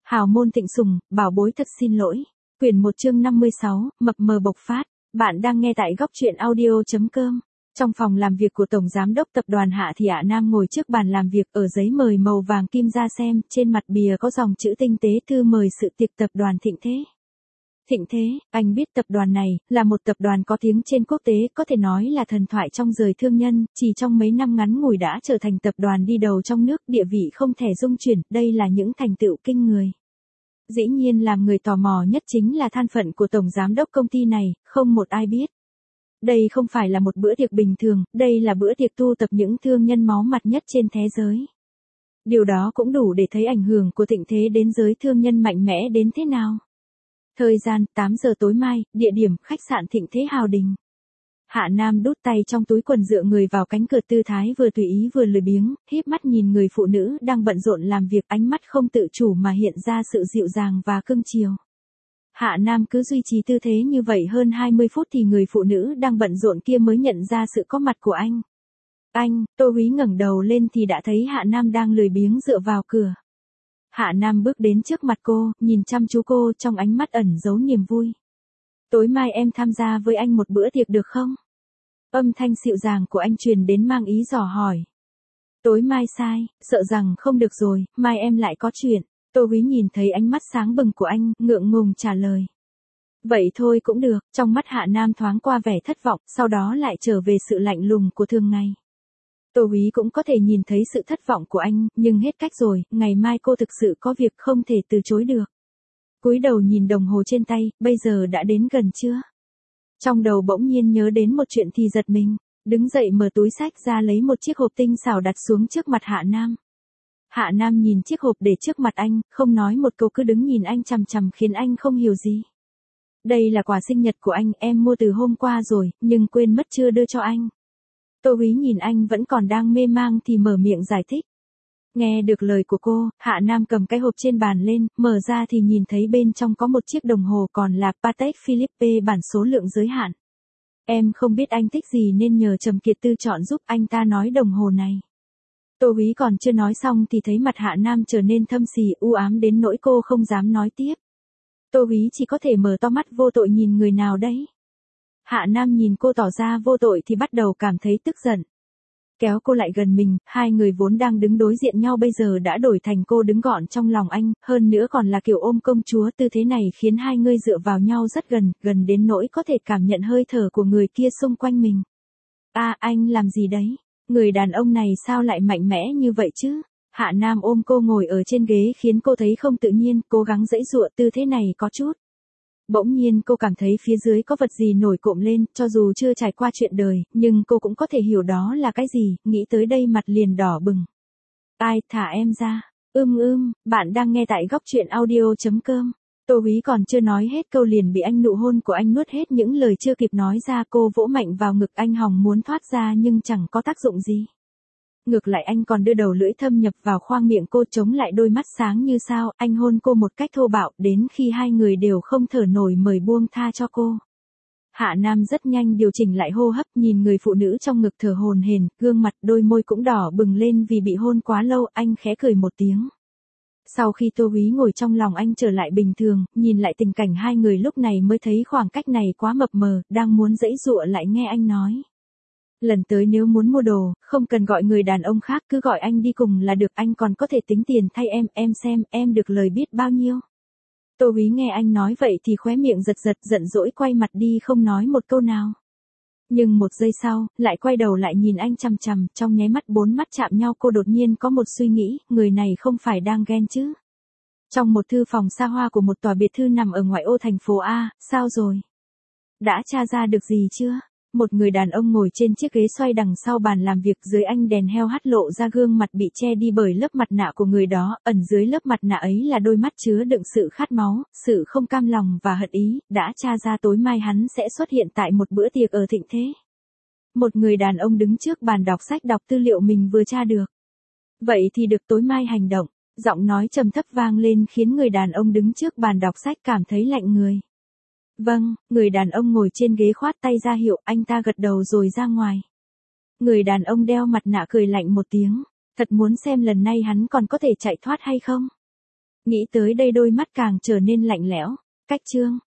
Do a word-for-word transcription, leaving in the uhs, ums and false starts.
Hào môn Thịnh Sùng, bảo bối thật xin lỗi. Quyển một chương năm mươi sáu, mập mờ bộc phát. Bạn đang nghe tại góc truyện audio.com. Trong phòng làm việc của Tổng Giám đốc Tập đoàn Hạ thì Hạ Nam ngồi trước bàn làm việc ở giấy mời màu vàng kim ra xem, trên mặt bìa có dòng chữ tinh tế thư mời sự tiệc tập đoàn Thịnh Thế. Thịnh Thế, anh biết tập đoàn này, là một tập đoàn có tiếng trên quốc tế, có thể nói là thần thoại trong giới thương nhân, chỉ trong mấy năm ngắn ngủi đã trở thành tập đoàn đi đầu trong nước, địa vị không thể dung chuyển, đây là những thành tựu kinh người. Dĩ nhiên làm người tò mò nhất chính là thân phận của Tổng Giám đốc công ty này, không một ai biết. Đây không phải là một bữa tiệc bình thường, đây là bữa tiệc tu tập những thương nhân máu mặt nhất trên thế giới. Điều đó cũng đủ để thấy ảnh hưởng của Thịnh Thế đến giới thương nhân mạnh mẽ đến thế nào. Thời gian, tám giờ tối mai, địa điểm, khách sạn Thịnh Thế Hào Đình. Hạ Nam đút tay trong túi quần dựa người vào cánh cửa tư thái vừa tùy ý vừa lười biếng, híp mắt nhìn người phụ nữ đang bận rộn làm việc, ánh mắt không tự chủ mà hiện ra sự dịu dàng và cưng chiều. Hạ Nam cứ duy trì tư thế như vậy hơn hai mươi phút thì người phụ nữ đang bận rộn kia mới nhận ra sự có mặt của anh. Anh, Tô Húy ngẩng đầu lên thì đã thấy Hạ Nam đang lười biếng dựa vào cửa. Hạ Nam bước đến trước mặt cô, nhìn chăm chú cô, trong ánh mắt ẩn giấu niềm vui. Tối mai em tham gia với anh một bữa tiệc được không? Âm thanh dịu dàng của anh truyền đến mang ý dò hỏi. Tối mai sai, sợ rằng không được rồi, mai em lại có chuyện. Tô Húy nhìn thấy ánh mắt sáng bừng của anh, ngượng ngùng trả lời. Vậy thôi cũng được, trong mắt Hạ Nam thoáng qua vẻ thất vọng, sau đó lại trở về sự lạnh lùng của thường ngày. Tô Húy cũng có thể nhìn thấy sự thất vọng của anh, nhưng hết cách rồi, ngày mai cô thực sự có việc không thể từ chối được. Cúi đầu nhìn đồng hồ trên tay, bây giờ đã đến gần trưa. Trong đầu bỗng nhiên nhớ đến một chuyện thì giật mình, đứng dậy mở túi xách ra lấy một chiếc hộp tinh xảo đặt xuống trước mặt Hạ Nam. Hạ Nam nhìn chiếc hộp để trước mặt anh, không nói một câu cứ đứng nhìn anh chằm chằm khiến anh không hiểu gì. Đây là quà sinh nhật của anh, em mua từ hôm qua rồi, nhưng quên mất chưa đưa cho anh. Tô Húy nhìn anh vẫn còn đang mê mang thì mở miệng giải thích. Nghe được lời của cô, Hạ Nam cầm cái hộp trên bàn lên, mở ra thì nhìn thấy bên trong có một chiếc đồng hồ còn là Patek Philippe bản số lượng giới hạn. Em không biết anh thích gì nên nhờ Trầm Kiệt Tư chọn giúp anh ta nói đồng hồ này. Tô Húy còn chưa nói xong thì thấy mặt Hạ Nam trở nên thâm sì u ám đến nỗi cô không dám nói tiếp. Tô Húy chỉ có thể mở to mắt vô tội nhìn người nào đấy. Hạ Nam nhìn cô tỏ ra vô tội thì bắt đầu cảm thấy tức giận. Kéo cô lại gần mình, hai người vốn đang đứng đối diện nhau bây giờ đã đổi thành cô đứng gọn trong lòng anh, hơn nữa còn là kiểu ôm công chúa, tư thế này khiến hai người dựa vào nhau rất gần, gần đến nỗi có thể cảm nhận hơi thở của người kia xung quanh mình. À, anh làm gì đấy? Người đàn ông này sao lại mạnh mẽ như vậy chứ? Hạ Nam ôm cô ngồi ở trên ghế khiến cô thấy không tự nhiên, cố gắng giãy giụa tư thế này có chút. Bỗng nhiên cô cảm thấy phía dưới có vật gì nổi cộm lên, cho dù chưa trải qua chuyện đời, nhưng cô cũng có thể hiểu đó là cái gì, nghĩ tới đây mặt liền đỏ bừng. Ai, thả em ra. Ưm ưm, bạn đang nghe tại góc truyện audio.com. Tô Húy còn chưa nói hết câu liền bị anh nụ hôn của anh nuốt hết những lời chưa kịp nói ra, cô vỗ mạnh vào ngực anh hòng muốn thoát ra nhưng chẳng có tác dụng gì. Ngược lại anh còn đưa đầu lưỡi thâm nhập vào khoang miệng cô chống lại đôi mắt sáng như sao, anh hôn cô một cách thô bạo, đến khi hai người đều không thở nổi mời buông tha cho cô. Hạ Nam rất nhanh điều chỉnh lại hô hấp, nhìn người phụ nữ trong ngực thở hổn hển, gương mặt đôi môi cũng đỏ bừng lên vì bị hôn quá lâu, anh khẽ cười một tiếng. Sau khi Tô Húy ngồi trong lòng anh trở lại bình thường, nhìn lại tình cảnh hai người lúc này mới thấy khoảng cách này quá mập mờ, đang muốn giãy giụa lại nghe anh nói. Lần tới nếu muốn mua đồ, không cần gọi người đàn ông khác, cứ gọi anh đi cùng là được, anh còn có thể tính tiền thay em, em xem, em được lời biết bao nhiêu. Tô Húy nghe anh nói vậy thì khóe miệng giật giật, giận dỗi quay mặt đi không nói một câu nào. Nhưng một giây sau, lại quay đầu lại nhìn anh chằm chằm, trong nháy mắt bốn mắt chạm nhau cô đột nhiên có một suy nghĩ, người này không phải đang ghen chứ. Trong một thư phòng xa hoa của một tòa biệt thư nằm ở ngoại ô thành phố A, sao rồi? Đã tra ra được gì chưa? Một người đàn ông ngồi trên chiếc ghế xoay đằng sau bàn làm việc, dưới ánh đèn heo hắt lộ ra gương mặt bị che đi bởi lớp mặt nạ của người đó, ẩn dưới lớp mặt nạ ấy là đôi mắt chứa đựng sự khát máu, sự không cam lòng và hận ý, đã tra ra tối mai hắn sẽ xuất hiện tại một bữa tiệc ở Thịnh Thế. Một người đàn ông đứng trước bàn đọc sách đọc tư liệu mình vừa tra được. Vậy thì được tối mai hành động, giọng nói trầm thấp vang lên khiến người đàn ông đứng trước bàn đọc sách cảm thấy lạnh người. Vâng, người đàn ông ngồi trên ghế khoát tay ra hiệu, anh ta gật đầu rồi ra ngoài. Người đàn ông đeo mặt nạ cười lạnh một tiếng, thật muốn xem lần này hắn còn có thể chạy thoát hay không. Nghĩ tới đây đôi mắt càng trở nên lạnh lẽo. Cách chương.